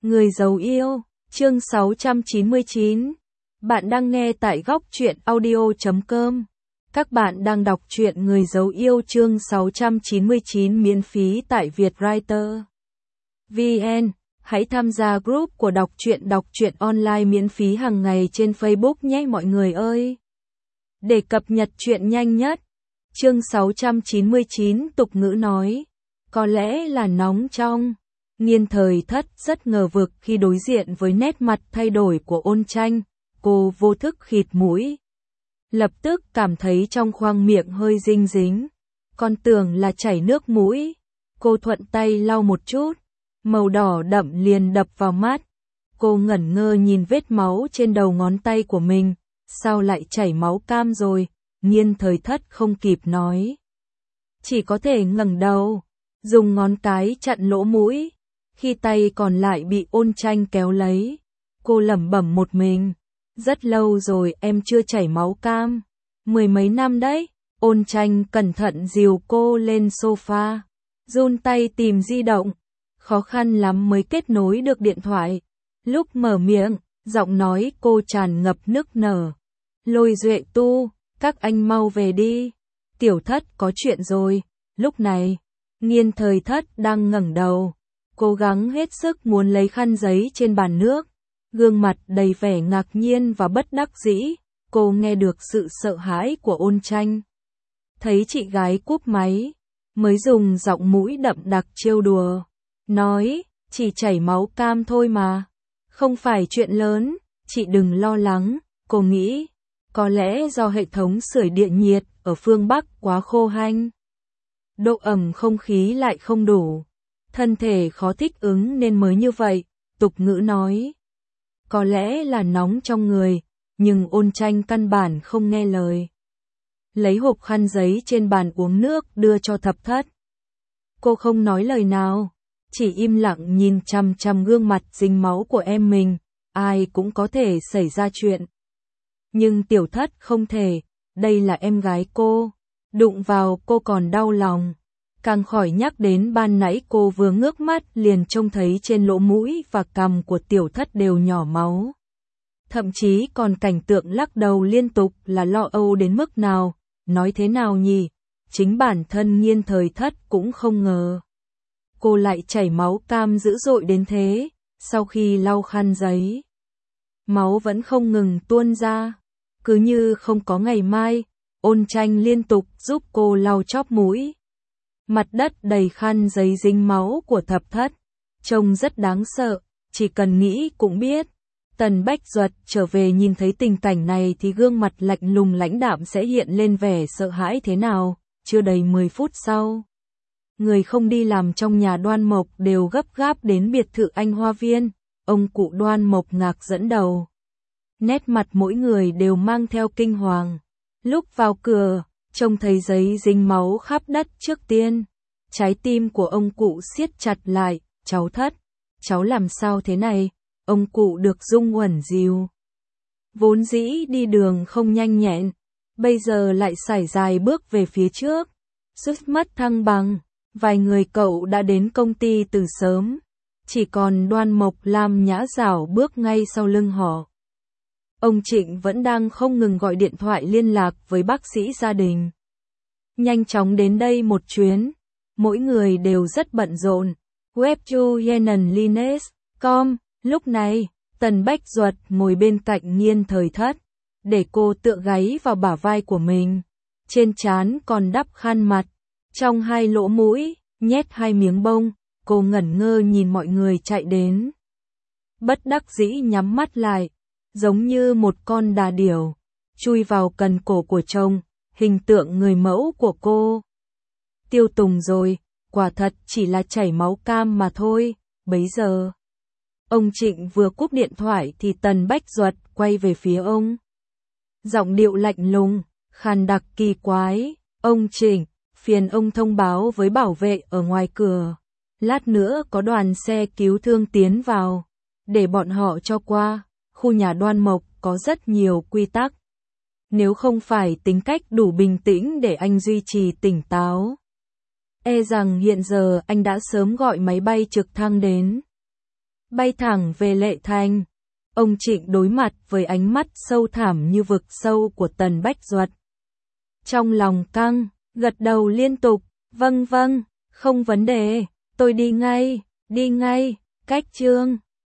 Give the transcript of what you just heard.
Người giấu yêu, chương 699. Bạn đang nghe tại góc truyện audio.com. Các bạn đang đọc truyện Người giấu yêu chương 699 miễn phí tại Vietwriter VN. Hãy tham gia group của đọc truyện online miễn phí hàng ngày trên Facebook nhé mọi người ơi. Để cập nhật truyện nhanh nhất. Chương 699 tục ngữ nói. Có lẽ là nóng trong. Niên Thời Thất rất ngờ vực khi đối diện với nét mặt thay đổi của Ôn Tranh, cô vô thức khịt mũi. Lập tức cảm thấy trong khoang miệng hơi dinh dính, còn tưởng là chảy nước mũi. Cô thuận tay lau một chút, màu đỏ đậm liền đập vào mắt. Cô ngẩn ngơ nhìn vết máu trên đầu ngón tay của mình, sao lại chảy máu cam rồi, Niên Thời Thất không kịp nói. Chỉ có thể ngẩng đầu, dùng ngón cái chặn lỗ mũi. Khi tay còn lại bị Ôn Tranh kéo lấy, cô lẩm bẩm một mình. Rất lâu rồi em chưa chảy máu cam. 10 mấy năm đấy. Ôn Tranh cẩn thận dìu cô lên sofa, run tay tìm di động. Khó khăn lắm mới kết nối được điện thoại. Lúc mở miệng, giọng nói cô tràn ngập nức nở. Lôi Duệ Tu, các anh mau về đi. Tiểu Thất có chuyện rồi. Lúc này, Niên Thời Thất đang ngẩng đầu, cố gắng hết sức muốn lấy khăn giấy trên bàn nước, gương mặt đầy vẻ ngạc nhiên và bất đắc dĩ. Cô nghe được sự sợ hãi của Ôn Tranh. Thấy chị gái cúp máy, mới dùng giọng mũi đậm đặc trêu đùa, nói, chỉ chảy máu cam thôi mà, không phải chuyện lớn, chị đừng lo lắng. Cô nghĩ, có lẽ do hệ thống sưởi điện nhiệt ở phương Bắc quá khô hanh, độ ẩm không khí lại không đủ, thân thể khó thích ứng nên mới như vậy. Tục ngữ nói, có lẽ là nóng trong người, nhưng Ôn Tranh căn bản không nghe lời. Lấy hộp khăn giấy trên bàn uống nước đưa cho Thập Thất. Cô không nói lời nào, chỉ im lặng nhìn chằm chằm gương mặt dính máu của em mình. Ai cũng có thể xảy ra chuyện, nhưng Tiểu Thất không thể, đây là em gái cô. Đụng vào cô còn đau lòng. Càng khỏi nhắc đến ban nãy cô vừa ngước mắt liền trông thấy trên lỗ mũi và cằm của Tiểu Thất đều nhỏ máu. Thậm chí còn cảnh tượng lắc đầu liên tục là lo âu đến mức nào, nói thế nào nhỉ? Chính bản thân Niên Thời Thất cũng không ngờ. Cô lại chảy máu cam dữ dội đến thế, sau khi lau khăn giấy. Máu vẫn không ngừng tuôn ra, cứ như không có ngày mai. Ôn Tranh liên tục giúp cô lau chóp mũi. Mặt đất đầy khăn giấy dính máu của Thập Thất, trông rất đáng sợ, chỉ cần nghĩ cũng biết. Tần Bách Duật trở về nhìn thấy tình cảnh này thì gương mặt lạnh lùng lãnh đạm sẽ hiện lên vẻ sợ hãi thế nào. Chưa đầy 10 phút sau, người không đi làm trong nhà Đoan Mộc đều gấp gáp đến biệt thự Anh Hoa Viên. Ông cụ Đoan Mộc ngạc dẫn đầu. Nét mặt mỗi người đều mang theo kinh hoàng. Lúc vào cửa, trông thấy giấy dính máu khắp đất trước tiên. Trái tim của ông cụ siết chặt lại. Cháu Thất, cháu làm sao thế này? Ông cụ được Dung Uẩn dìu. Vốn dĩ đi đường không nhanh nhẹn, bây giờ lại sải dài bước về phía trước. Rút mất thăng bằng, vài người cậu đã đến công ty từ sớm. Chỉ còn Đoan Mộc Lam nhã dảo bước ngay sau lưng họ. Ông Trịnh vẫn đang không ngừng gọi điện thoại liên lạc với bác sĩ gia đình. Nhanh chóng đến đây một chuyến. Mỗi người đều rất bận rộn. webjuyenenlines.com. Lúc này, Tần Bách Duật ngồi bên cạnh Niên Thời Thất, để cô tựa gáy vào bả vai của mình. Trên trán còn đắp khăn mặt, trong hai lỗ mũi, nhét hai miếng bông. Cô ngẩn ngơ nhìn mọi người chạy đến. Bất đắc dĩ nhắm mắt lại, giống như một con đà điểu, chui vào cần cổ của chồng, hình tượng người mẫu của cô. Tiêu tùng rồi, quả thật chỉ là chảy máu cam mà thôi. Bấy giờ, ông Trịnh vừa cúp điện thoại thì Tần Bách Duật quay về phía ông. Giọng điệu lạnh lùng, khàn đặc kỳ quái. Ông Trịnh, phiền ông thông báo với bảo vệ ở ngoài cửa. Lát nữa có đoàn xe cứu thương tiến vào, để bọn họ cho qua. Khu nhà Đoan Mộc có rất nhiều quy tắc. Nếu không phải tính cách đủ bình tĩnh để anh duy trì tỉnh táo, e rằng hiện giờ anh đã sớm gọi máy bay trực thăng đến. bay thẳng về Lệ Thành. Ông Trịnh đối mặt với ánh mắt sâu thẳm như vực sâu của Tần Bách Duật. Trong lòng căng, gật đầu liên tục, vâng vâng, không vấn đề, tôi đi ngay, cách Trương.